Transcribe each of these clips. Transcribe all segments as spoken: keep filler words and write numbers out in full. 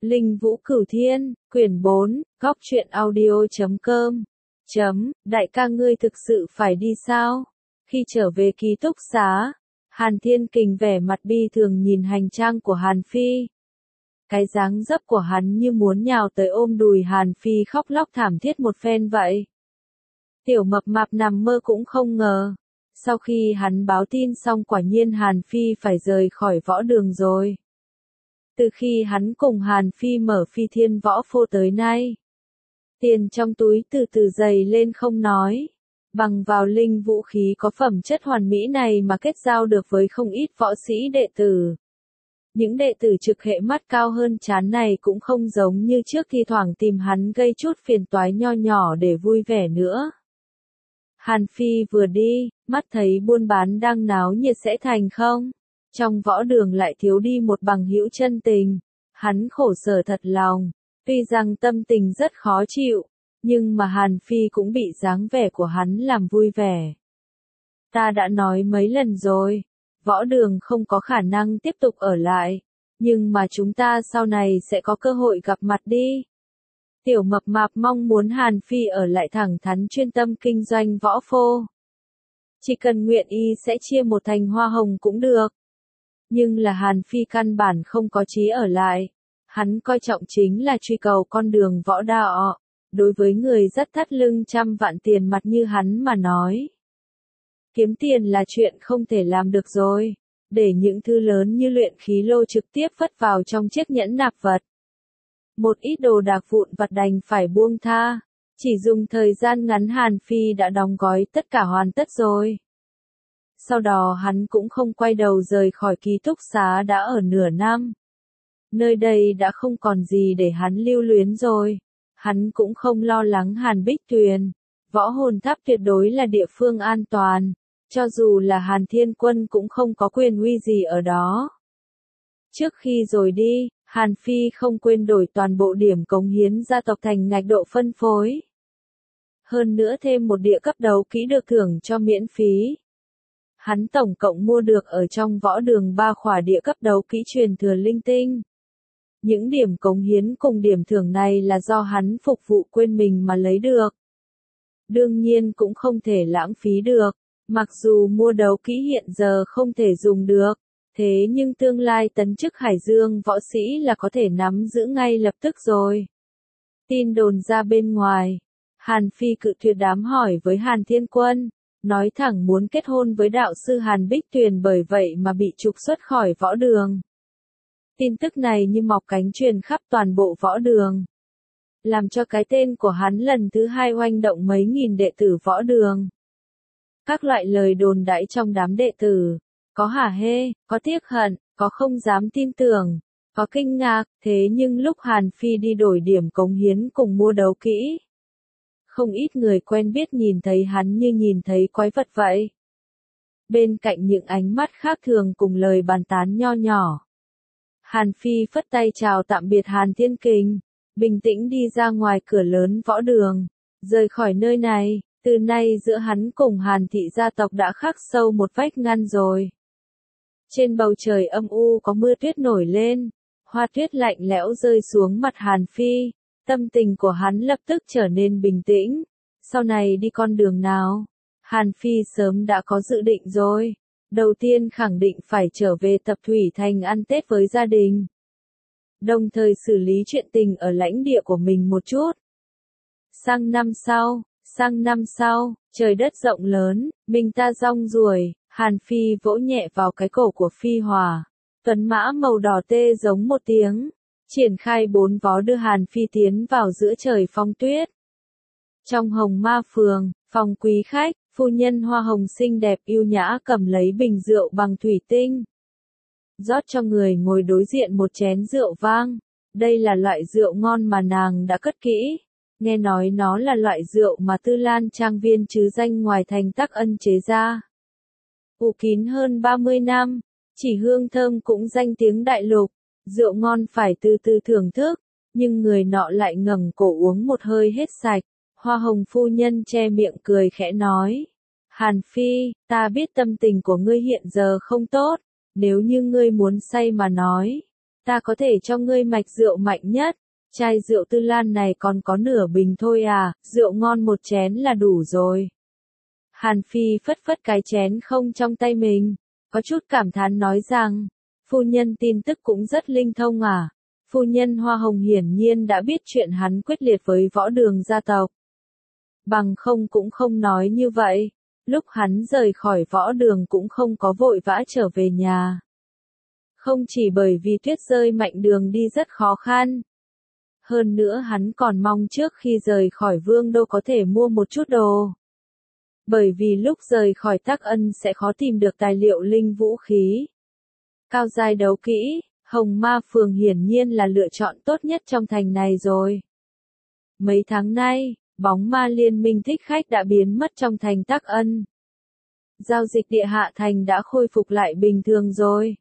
Linh Vũ Cửu Thiên, quyển bốn, góc truyện audio chấm com. Chấm, đại ca ngươi thực sự phải đi sao? Khi trở về ký túc xá, Hàn Thiên Kình vẻ mặt bi thường nhìn hành trang của Hàn Phi. Cái dáng dấp của hắn như muốn nhào tới ôm đùi Hàn Phi khóc lóc thảm thiết một phen vậy. Tiểu mập mạp nằm mơ cũng không ngờ. Sau khi hắn báo tin xong quả nhiên Hàn Phi phải rời khỏi võ đường rồi. Từ khi hắn cùng Hàn Phi mở Phi Thiên Võ Phô tới nay, tiền trong túi từ từ dày lên không nói. Bằng vào linh vũ khí có phẩm chất hoàn mỹ này mà kết giao được với không ít võ sĩ đệ tử. Những đệ tử trực hệ mắt cao hơn trán này cũng không giống như trước thi thoảng tìm hắn gây chút phiền toái nho nhỏ để vui vẻ nữa. Hàn Phi vừa đi, mắt thấy buôn bán đang náo nhiệt sẽ thành không? Trong võ đường lại thiếu đi một bằng hữu chân tình. Hắn khổ sở thật lòng, tuy rằng tâm tình rất khó chịu, nhưng mà Hàn Phi cũng bị dáng vẻ của hắn làm vui vẻ. Ta đã nói mấy lần rồi, võ đường không có khả năng tiếp tục ở lại, nhưng mà chúng ta sau này sẽ có cơ hội gặp mặt đi. Tiểu mập mạp mong muốn Hàn Phi ở lại thẳng thắn chuyên tâm kinh doanh võ phô. Chỉ cần nguyện ý sẽ chia một thành hoa hồng cũng được. Nhưng là Hàn Phi căn bản không có chí ở lại. Hắn coi trọng chính là truy cầu con đường võ đạo. Đối với người rất thắt lưng trăm vạn tiền mặt như hắn mà nói, kiếm tiền là chuyện không thể làm được rồi. Để những thứ lớn như luyện khí lô trực tiếp phất vào trong chiếc nhẫn nạp vật. Một ít đồ đạc vụn vặt đành phải buông tha. Chỉ dùng thời gian ngắn Hàn Phi đã đóng gói tất cả hoàn tất rồi. Sau đó hắn cũng không quay đầu rời khỏi ký túc xá đã ở nửa năm. Nơi đây đã không còn gì để hắn lưu luyến rồi. Hắn cũng không lo lắng Hàn Bích Tuyền. Võ hồn tháp tuyệt đối là địa phương an toàn. Cho dù là Hàn Thiên Quân cũng không có quyền uy gì ở đó. Trước khi rồi đi, Hàn Phi không quên đổi toàn bộ điểm cống hiến gia tộc thành ngạch độ phân phối. Hơn nữa thêm một địa cấp đấu kỹ được thưởng cho miễn phí. Hắn tổng cộng mua được ở trong võ đường ba khỏa địa cấp đấu kỹ truyền thừa linh tinh. Những điểm cống hiến cùng điểm thưởng này là do hắn phục vụ quên mình mà lấy được. Đương nhiên cũng không thể lãng phí được, mặc dù mua đấu kỹ hiện giờ không thể dùng được, thế nhưng tương lai tấn chức Hải Dương võ sĩ là có thể nắm giữ ngay lập tức rồi. Tin đồn ra bên ngoài, Hàn Phi cự tuyệt đám hỏi với Hàn Thiên Quân. Nói thẳng muốn kết hôn với đạo sư Hàn Bích Tuyền bởi vậy mà bị trục xuất khỏi võ đường. Tin tức này như mọc cánh truyền khắp toàn bộ võ đường. Làm cho cái tên của hắn lần thứ hai oanh động mấy nghìn đệ tử võ đường. Các loại lời đồn đãi trong đám đệ tử. Có hả hê, có tiếc hận, có không dám tin tưởng, có kinh ngạc, thế nhưng lúc Hàn Phi đi đổi điểm cống hiến cùng mua đấu kỹ. Không ít người quen biết nhìn thấy hắn như nhìn thấy quái vật vậy. Bên cạnh những ánh mắt khác thường cùng lời bàn tán nho nhỏ. Hàn Phi phất tay chào tạm biệt Hàn Thiên Kình, bình tĩnh đi ra ngoài cửa lớn võ đường, rời khỏi nơi này, từ nay giữa hắn cùng Hàn thị gia tộc đã khắc sâu một vách ngăn rồi. Trên bầu trời âm u có mưa tuyết nổi lên, hoa tuyết lạnh lẽo rơi xuống mặt Hàn Phi. Tâm tình của hắn lập tức trở nên bình tĩnh. Sau này đi con đường nào? Hàn Phi sớm đã có dự định rồi. Đầu tiên khẳng định phải trở về Tập Thủy Thành ăn Tết với gia đình. Đồng thời xử lý chuyện tình ở lãnh địa của mình một chút. Sang năm sau, sang năm sau, trời đất rộng lớn, mình ta rong ruổi, Hàn Phi vỗ nhẹ vào cái cổ của Phi Hòa. Tuấn mã màu đỏ tê giống một tiếng. Triển khai bốn vó đưa Hàn Phi tiến vào giữa trời phong tuyết. Trong Hồng Ma Phường, phòng quý khách, phu nhân hoa hồng xinh đẹp yêu nhã cầm lấy bình rượu bằng thủy tinh. Rót cho người ngồi đối diện một chén rượu vang. Đây là loại rượu ngon mà nàng đã cất kỹ. Nghe nói nó là loại rượu mà Tư Lan Trang Viên chứ danh ngoài thành Tắc Ân chế ra. Ủ kín hơn ba mươi năm, chỉ hương thơm cũng danh tiếng đại lục. Rượu ngon phải từ từ thưởng thức, nhưng người nọ lại ngẩng cổ uống một hơi hết sạch. Hoa hồng phu nhân che miệng cười khẽ nói. Hàn Phi, ta biết tâm tình của ngươi hiện giờ không tốt, nếu như ngươi muốn say mà nói. Ta có thể cho ngươi mạch rượu mạnh nhất. Chai rượu Tư Lan này còn có nửa bình thôi à, rượu ngon một chén là đủ rồi. Hàn Phi phất phất cái chén không trong tay mình, có chút cảm thán nói rằng, phu nhân tin tức cũng rất linh thông à. Phu nhân Hoa Hồng hiển nhiên đã biết chuyện hắn quyết liệt với Võ Đường gia tộc. Bằng không cũng không nói như vậy, lúc hắn rời khỏi Võ Đường cũng không có vội vã trở về nhà. Không chỉ bởi vì tuyết rơi mạnh đường đi rất khó khăn. Hơn nữa hắn còn mong trước khi rời khỏi Vương Đô có thể mua một chút đồ. Bởi vì lúc rời khỏi Tắc Ân sẽ khó tìm được tài liệu linh vũ khí. Cao giai đấu kỹ, Hồng Ma Phường hiển nhiên là lựa chọn tốt nhất trong thành này rồi. Mấy tháng nay, bóng ma liên minh thích khách đã biến mất trong thành Tắc Ân. Giao dịch địa hạ thành đã khôi phục lại bình thường rồi.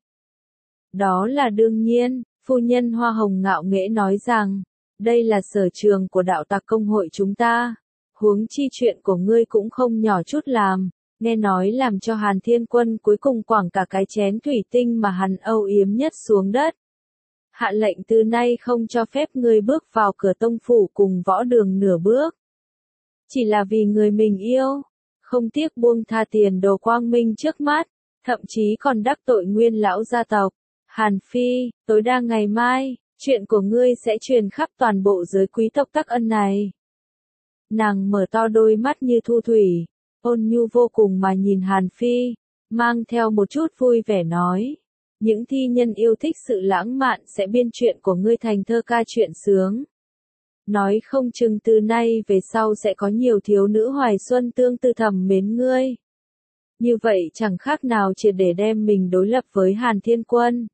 Đó là đương nhiên, phu nhân Hoa Hồng ngạo nghễ nói rằng, đây là sở trường của đạo tặc công hội chúng ta. Huống chi chuyện của ngươi cũng không nhỏ chút làm, nghe nói làm cho Hàn Thiên Quân cuối cùng quẳng cả cái chén thủy tinh mà hắn âu yếm nhất xuống đất. Hạ lệnh từ nay không cho phép ngươi bước vào cửa tông phủ cùng Võ Đường nửa bước. Chỉ là vì người mình yêu, không tiếc buông tha tiền đồ quang minh trước mắt, thậm chí còn đắc tội nguyên lão gia tộc. Hàn Phi, tối đa ngày mai, chuyện của ngươi sẽ truyền khắp toàn bộ giới quý tộc Tắc Ân này. Nàng mở to đôi mắt như thu thủy, ôn nhu vô cùng mà nhìn Hàn Phi, mang theo một chút vui vẻ nói. Những thi nhân yêu thích sự lãng mạn sẽ biên chuyện của ngươi thành thơ ca chuyện sướng. Nói không chừng từ nay về sau sẽ có nhiều thiếu nữ hoài xuân tương tư thầm mến ngươi. Như vậy chẳng khác nào triệt để đem mình đối lập với Hàn Thiên Quân.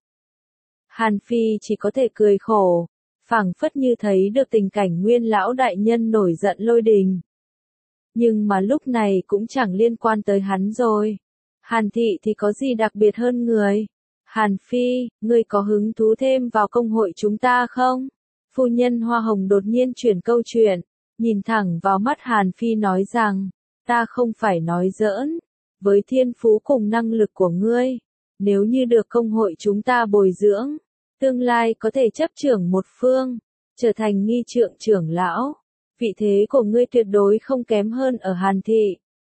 Hàn Phi chỉ có thể cười khổ, phảng phất như thấy được tình cảnh nguyên lão đại nhân nổi giận lôi đình. Nhưng mà lúc này cũng chẳng liên quan tới hắn rồi. Hàn thị thì có gì đặc biệt hơn người? Hàn Phi, ngươi có hứng thú thêm vào công hội chúng ta không? Phu nhân Hoa Hồng đột nhiên chuyển câu chuyện, nhìn thẳng vào mắt Hàn Phi nói rằng, ta không phải nói giỡn, với thiên phú cùng năng lực của ngươi, nếu như được công hội chúng ta bồi dưỡng, tương lai có thể chấp trưởng một phương, trở thành nghi trượng trưởng lão, vị thế của ngươi tuyệt đối không kém hơn ở Hàn thị.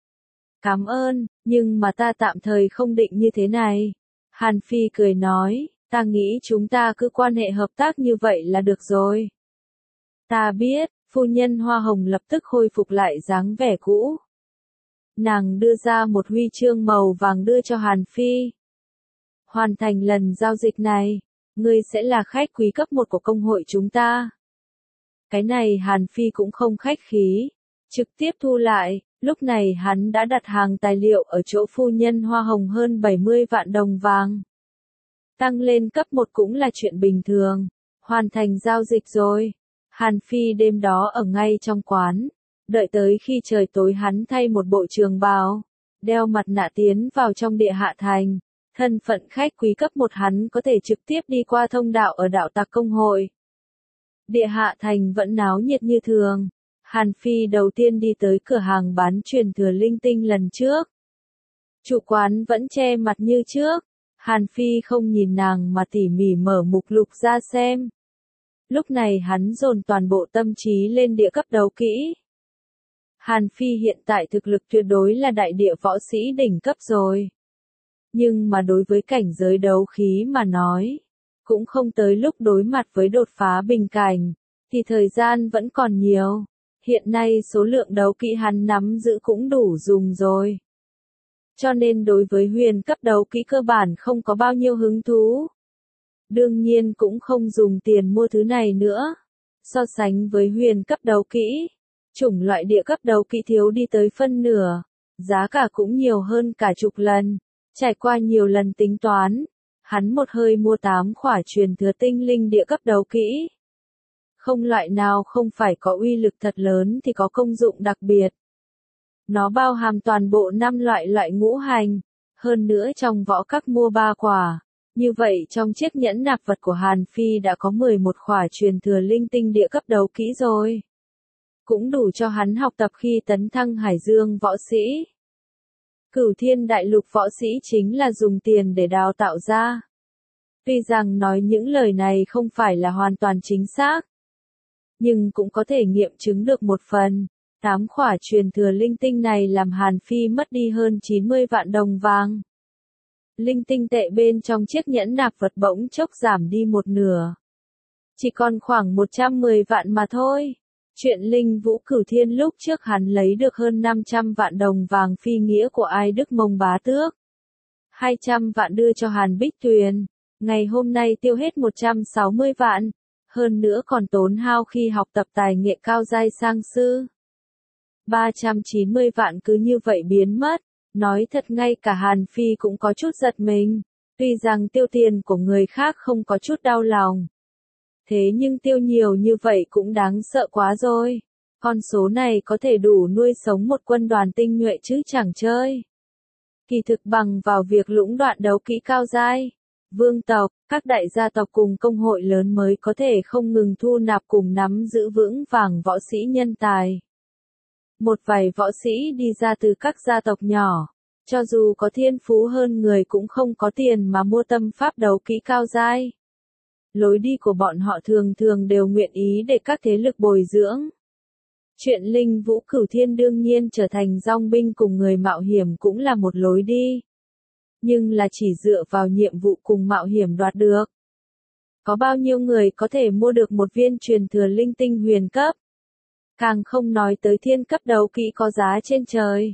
Cảm ơn, nhưng mà ta tạm thời không định như thế này. Hàn Phi cười nói, ta nghĩ chúng ta cứ quan hệ hợp tác như vậy là được rồi. Ta biết, phu nhân Hoa Hồng lập tức khôi phục lại dáng vẻ cũ. Nàng đưa ra một huy chương màu vàng đưa cho Hàn Phi. Hoàn thành lần giao dịch này, ngươi sẽ là khách quý cấp một của công hội chúng ta. Cái này Hàn Phi cũng không khách khí, trực tiếp thu lại, lúc này hắn đã đặt hàng tài liệu ở chỗ phu nhân Hoa Hồng hơn bảy mươi vạn đồng vàng. Tăng lên cấp một cũng là chuyện bình thường, hoàn thành giao dịch rồi. Hàn Phi đêm đó ở ngay trong quán, đợi tới khi trời tối hắn thay một bộ trường bào, đeo mặt nạ tiến vào trong địa hạ thành. Thân phận khách quý cấp một hắn có thể trực tiếp đi qua thông đạo ở đạo tặc công hội. Địa hạ thành vẫn náo nhiệt như thường. Hàn Phi đầu tiên đi tới cửa hàng bán truyền thừa linh tinh lần trước. Chủ quán vẫn che mặt như trước. Hàn Phi không nhìn nàng mà tỉ mỉ mở mục lục ra xem. Lúc này hắn dồn toàn bộ tâm trí lên địa cấp đấu kỹ. Hàn Phi hiện tại thực lực tuyệt đối là đại địa võ sĩ đỉnh cấp rồi. Nhưng mà đối với cảnh giới đấu khí mà nói, cũng không tới lúc đối mặt với đột phá bình cảnh, thì thời gian vẫn còn nhiều. Hiện nay số lượng đấu kỹ hắn nắm giữ cũng đủ dùng rồi. Cho nên đối với huyền cấp đấu kỹ cơ bản không có bao nhiêu hứng thú. Đương nhiên cũng không dùng tiền mua thứ này nữa. So sánh với huyền cấp đấu kỹ, chủng loại địa cấp đấu kỹ thiếu đi tới phân nửa, giá cả cũng nhiều hơn cả chục lần. Trải qua nhiều lần tính toán, hắn một hơi mua tám khỏa truyền thừa tinh linh địa cấp đấu kỹ. Không loại nào không phải có uy lực thật lớn thì có công dụng đặc biệt. Nó bao hàm toàn bộ năm loại loại ngũ hành, hơn nữa trong võ các mua ba quả. Như vậy trong chiếc nhẫn nạp vật của Hàn Phi đã có mười một khỏa truyền thừa linh tinh địa cấp đấu kỹ rồi. Cũng đủ cho hắn học tập khi tấn thăng Hải Dương võ sĩ. Cửu Thiên Đại Lục võ sĩ chính là dùng tiền để đào tạo ra. Tuy rằng nói những lời này không phải là hoàn toàn chính xác, nhưng cũng có thể nghiệm chứng được một phần. Tám khỏa truyền thừa linh tinh này làm Hàn Phi mất đi hơn chín mươi vạn đồng vàng. Linh tinh tệ bên trong chiếc nhẫn nạp vật bỗng chốc giảm đi một nửa. Chỉ còn khoảng một trăm mười vạn mà thôi. Chuyện Linh Vũ Cửu Thiên lúc trước hắn lấy được hơn năm trăm vạn đồng vàng phi nghĩa của Ai Đức Mông Bá Tước. hai trăm vạn đưa cho Hàn Bích Tuyền. Ngày hôm nay tiêu hết một trăm sáu mươi vạn. Hơn nữa còn tốn hao khi học tập tài nghệ cao giai sang sư. ba trăm chín mươi vạn cứ như vậy biến mất. Nói thật ngay cả Hàn Phi cũng có chút giật mình. Tuy rằng tiêu tiền của người khác không có chút đau lòng. Thế nhưng tiêu nhiều như vậy cũng đáng sợ quá rồi. Con số này có thể đủ nuôi sống một quân đoàn tinh nhuệ chứ chẳng chơi. Kỳ thực bằng vào việc lũng đoạn đấu kỹ cao giai, vương tộc, các đại gia tộc cùng công hội lớn mới có thể không ngừng thu nạp cùng nắm giữ vững vàng võ sĩ nhân tài. Một vài võ sĩ đi ra từ các gia tộc nhỏ, cho dù có thiên phú hơn người cũng không có tiền mà mua tâm pháp đấu kỹ cao giai. Lối đi của bọn họ thường thường đều nguyện ý để các thế lực bồi dưỡng. Chuyện Linh Vũ Cửu Thiên đương nhiên trở thành dòng binh cùng người mạo hiểm cũng là một lối đi. Nhưng là chỉ dựa vào nhiệm vụ cùng mạo hiểm đoạt được. Có bao nhiêu người có thể mua được một viên truyền thừa linh tinh huyền cấp? Càng không nói tới thiên cấp đấu kỹ có giá trên trời.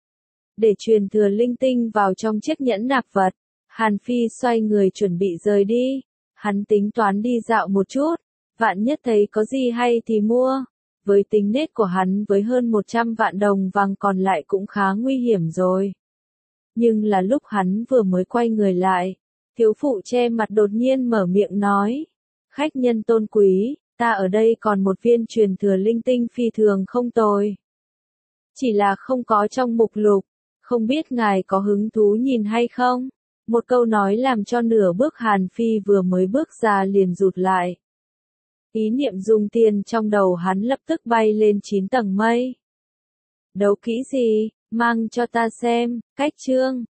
Để truyền thừa linh tinh vào trong chiếc nhẫn nạp vật, Hàn Phi xoay người chuẩn bị rời đi. Hắn tính toán đi dạo một chút, vạn nhất thấy có gì hay thì mua. Với tính nết của hắn với hơn một trăm vạn đồng vàng còn lại cũng khá nguy hiểm rồi. Nhưng là lúc hắn vừa mới quay người lại, thiếu phụ che mặt đột nhiên mở miệng nói. Khách nhân tôn quý, ta ở đây còn một viên truyền thừa linh tinh phi thường không tồi. Chỉ là không có trong mục lục, không biết ngài có hứng thú nhìn hay không? Một câu nói làm cho nửa bước Hàn Phi vừa mới bước ra liền rụt lại. Ý niệm dùng tiền trong đầu hắn lập tức bay lên chín tầng mây. Đấu kỹ gì, mang cho ta xem, cách chương.